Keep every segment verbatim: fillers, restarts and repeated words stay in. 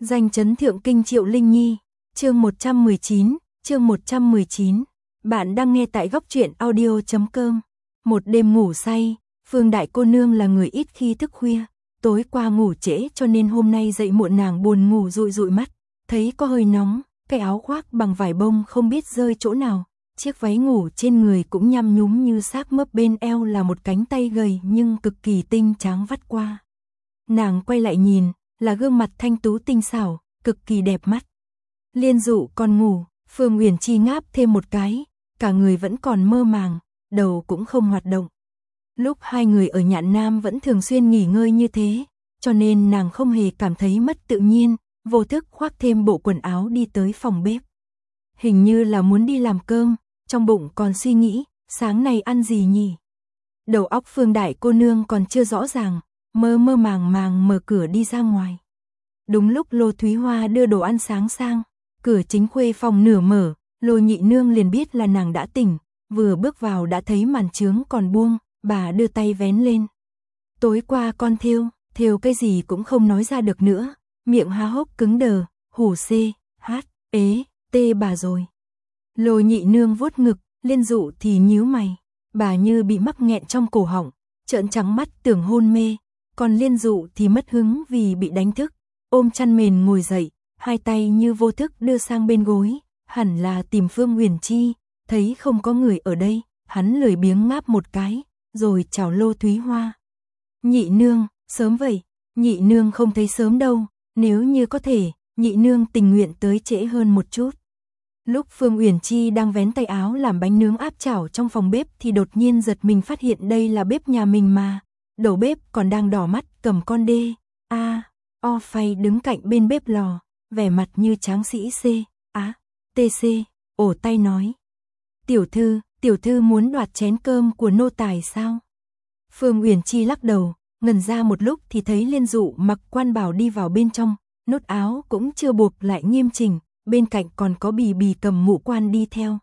Danh chấn thượng kinh Triệu Linh Nhi, chương một trăm mười chín, chương một trăm mười chín. Bạn đang nghe tại góc truyện audio chấm com. Một đêm ngủ say, Phương đại cô nương là người ít khi thức khuya, tối qua ngủ trễ cho nên hôm nay dậy muộn, nàng buồn ngủ dụi dụi mắt, thấy có hơi nóng, cái áo khoác bằng vải bông không biết rơi chỗ nào, chiếc váy ngủ trên người cũng nhăm nhúm như xác mấp, bên eo là một cánh tay gầy nhưng cực kỳ tinh tráng vắt qua. Nàng quay lại nhìn, là gương mặt thanh tú tinh xảo, cực kỳ đẹp mắt. Liên Dụ còn ngủ, Phương Uyển Chi ngáp thêm một cái, cả người vẫn còn mơ màng, đầu cũng không hoạt động. Lúc hai người ở Nhạn Nam vẫn thường xuyên nghỉ ngơi như thế, cho nên nàng không hề cảm thấy mất tự nhiên, vô thức khoác thêm bộ quần áo đi tới phòng bếp. Hình như là muốn đi làm cơm, trong bụng còn suy nghĩ, sáng nay ăn gì nhỉ? Đầu óc Phương đại cô nương còn chưa rõ ràng, mơ mơ màng màng mở cửa đi ra ngoài. Đúng lúc Lô Thúy Hoa đưa đồ ăn sáng sang, cửa chính khuê phòng nửa mở, Lô nhị nương liền biết là nàng đã tỉnh, vừa bước vào đã thấy màn trướng còn buông, bà đưa tay vén lên. Tối qua con thêu, thêu cái gì cũng không nói ra được nữa, miệng há hốc cứng đờ, hủ xê, hát, ế, tê bà rồi. Lô nhị nương vuốt ngực, Liên Dụ thì nhíu mày, bà như bị mắc nghẹn trong cổ họng, trợn trắng mắt tưởng hôn mê, còn Liên Dụ thì mất hứng vì bị đánh thức, ôm chăn mền ngồi dậy, hai tay như vô thức đưa sang bên gối, hẳn là tìm Phương Uyển Chi, thấy không có người ở đây, hắn lười biếng ngáp một cái, rồi chào Lô Thúy Hoa. Nhị nương, sớm vậy, nhị nương không thấy sớm đâu, nếu như có thể, nhị nương tình nguyện tới trễ hơn một chút. Lúc Phương Uyển Chi đang vén tay áo làm bánh nướng áp chảo trong phòng bếp thì đột nhiên giật mình phát hiện đây là bếp nhà mình mà, đầu bếp còn đang đỏ mắt cầm con đê, a, o phay đứng cạnh bên bếp lò, vẻ mặt như tráng sĩ C, á, tê xê, ổ tay nói. Tiểu thư, tiểu thư muốn đoạt chén cơm của nô tài sao? Phương Uyển Chi lắc đầu, ngẩn ra một lúc thì thấy Liên Dụ mặc quan bào đi vào bên trong, nút áo cũng chưa buộc lại nghiêm chỉnh, bên cạnh còn có Bì Bì cầm mũ quan đi theo.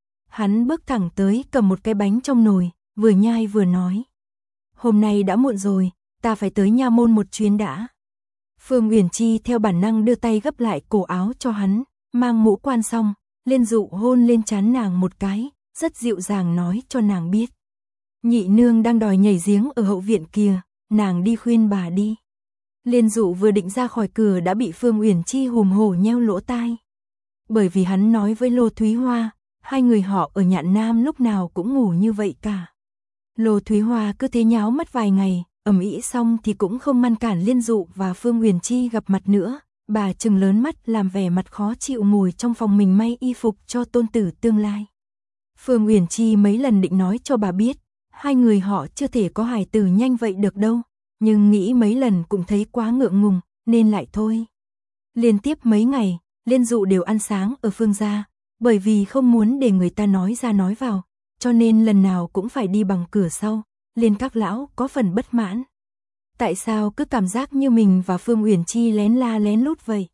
Hắn bước thẳng tới cầm một cái bánh trong nồi, vừa nhai vừa nói. Hôm nay đã muộn rồi, ta phải tới nha môn một chuyến đã. Phương Uyển Chi theo bản năng đưa tay gấp lại cổ áo cho hắn, mang mũ quan xong, Liên Dụ hôn lên trán nàng một cái, rất dịu dàng nói cho nàng biết. Nhị nương đang đòi nhảy giếng ở hậu viện kia, nàng đi khuyên bà đi. Liên Dụ vừa định ra khỏi cửa đã bị Phương Uyển Chi hùm hổ nheo lỗ tai. Bởi vì hắn nói với Lô Thúy Hoa, hai người họ ở Nhạn Nam lúc nào cũng ngủ như vậy cả. Lô Thúy Hoa cứ thế nháo mất vài ngày, ầm ĩ xong thì cũng không ngăn cản Liên Dụ và Phương Uyển Chi gặp mặt nữa. Bà trừng lớn mắt làm vẻ mặt khó chịu ngồi trong phòng mình may y phục cho tôn tử tương lai. Phương Uyển Chi mấy lần định nói cho bà biết, hai người họ chưa thể có hài tử nhanh vậy được đâu, nhưng nghĩ mấy lần cũng thấy quá ngượng ngùng, nên lại thôi. Liên tiếp mấy ngày, Liên Dụ đều ăn sáng ở Phương gia, bởi vì không muốn để người ta nói ra nói vào, cho nên lần nào cũng phải đi bằng cửa sau. Liên các lão có phần bất mãn. Tại sao cứ cảm giác như mình và Phương Uyển Chi lén la lén lút vậy?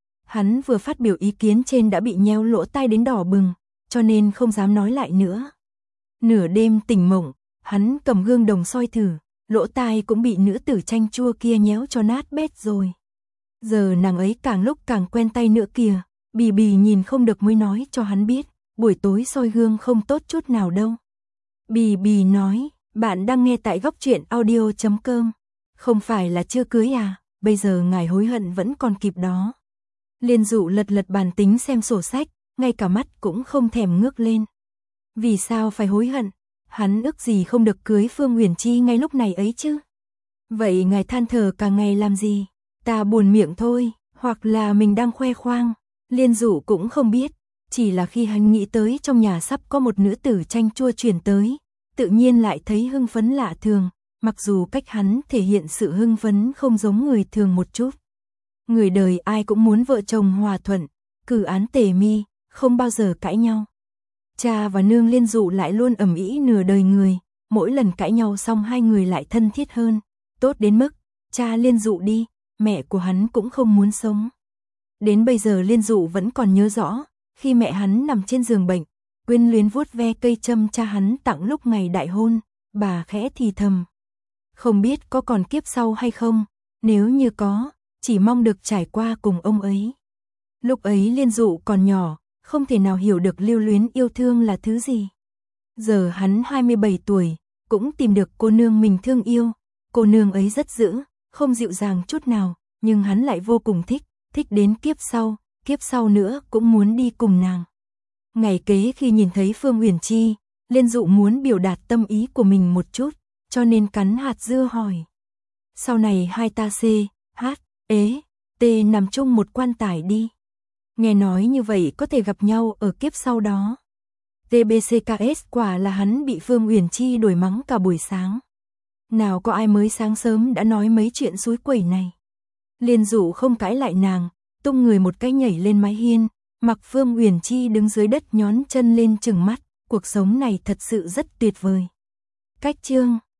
Hắn vừa phát biểu ý kiến trên đã bị nheo lỗ tai đến đỏ bừng, cho nên không dám nói lại nữa. Nửa đêm tỉnh mộng, hắn cầm gương đồng soi thử, lỗ tai cũng bị nữ tử chanh chua kia nhéo cho nát bét rồi. Giờ nàng ấy càng lúc càng quen tay nữa kìa, Bì Bì nhìn không được mới nói cho hắn biết, buổi tối soi gương không tốt chút nào đâu. Bì Bì nói, bạn đang nghe tại góc truyện audio chấm com. Không phải là chưa cưới à, bây giờ ngài hối hận vẫn còn kịp đó. Liên Dụ lật lật bàn tính xem sổ sách, ngay cả mắt cũng không thèm ngước lên. Vì sao phải hối hận? Hắn ước gì không được cưới Phương Uyển Chi ngay lúc này ấy chứ. Vậy ngài than thở cả ngày làm gì? Ta buồn miệng thôi, hoặc là mình đang khoe khoang. Liên Dụ cũng không biết, chỉ là khi hắn nghĩ tới trong nhà sắp có một nữ tử chanh chua chuyển tới, tự nhiên lại thấy hưng phấn lạ thường, mặc dù cách hắn thể hiện sự hưng phấn không giống người thường một chút. Người đời ai cũng muốn vợ chồng hòa thuận, cử án tề mi, không bao giờ cãi nhau. Cha và nương Liên Dụ lại luôn ầm ĩ nửa đời người, mỗi lần cãi nhau xong hai người lại thân thiết hơn, tốt đến mức cha Liên Dụ đi, mẹ của hắn cũng không muốn sống. Đến bây giờ Liên Dụ vẫn còn nhớ rõ, khi mẹ hắn nằm trên giường bệnh, quyến luyến vuốt ve cây châm cha hắn tặng lúc ngày đại hôn, bà khẽ thì thầm. Không biết có còn kiếp sau hay không, nếu như có, chỉ mong được trải qua cùng ông ấy. Lúc ấy Liên Dụ còn nhỏ, không thể nào hiểu được lưu luyến yêu thương là thứ gì. Giờ hắn hai mươi bảy tuổi, cũng tìm được cô nương mình thương yêu. Cô nương ấy rất dữ, không dịu dàng chút nào, nhưng hắn lại vô cùng thích, thích đến kiếp sau, kiếp sau nữa cũng muốn đi cùng nàng. Ngày kế khi nhìn thấy Phương Uyển Chi, Liên Dụ muốn biểu đạt tâm ý của mình một chút, cho nên cắn hạt dưa hỏi. Sau này hai ta C, H, ế, T nằm chung một quan tài đi. Nghe nói như vậy có thể gặp nhau ở kiếp sau đó. tê bê xê ca ét quả là hắn bị Phương Uyển Chi đuổi mắng cả buổi sáng. Nào có ai mới sáng sớm đã nói mấy chuyện xúi quẩy này. Liên Dụ không cãi lại nàng, tung người một cái nhảy lên mái hiên, mặc Phương Uyển Chi đứng dưới đất nhón chân lên chừng mắt, cuộc sống này thật sự rất tuyệt vời. Cách chương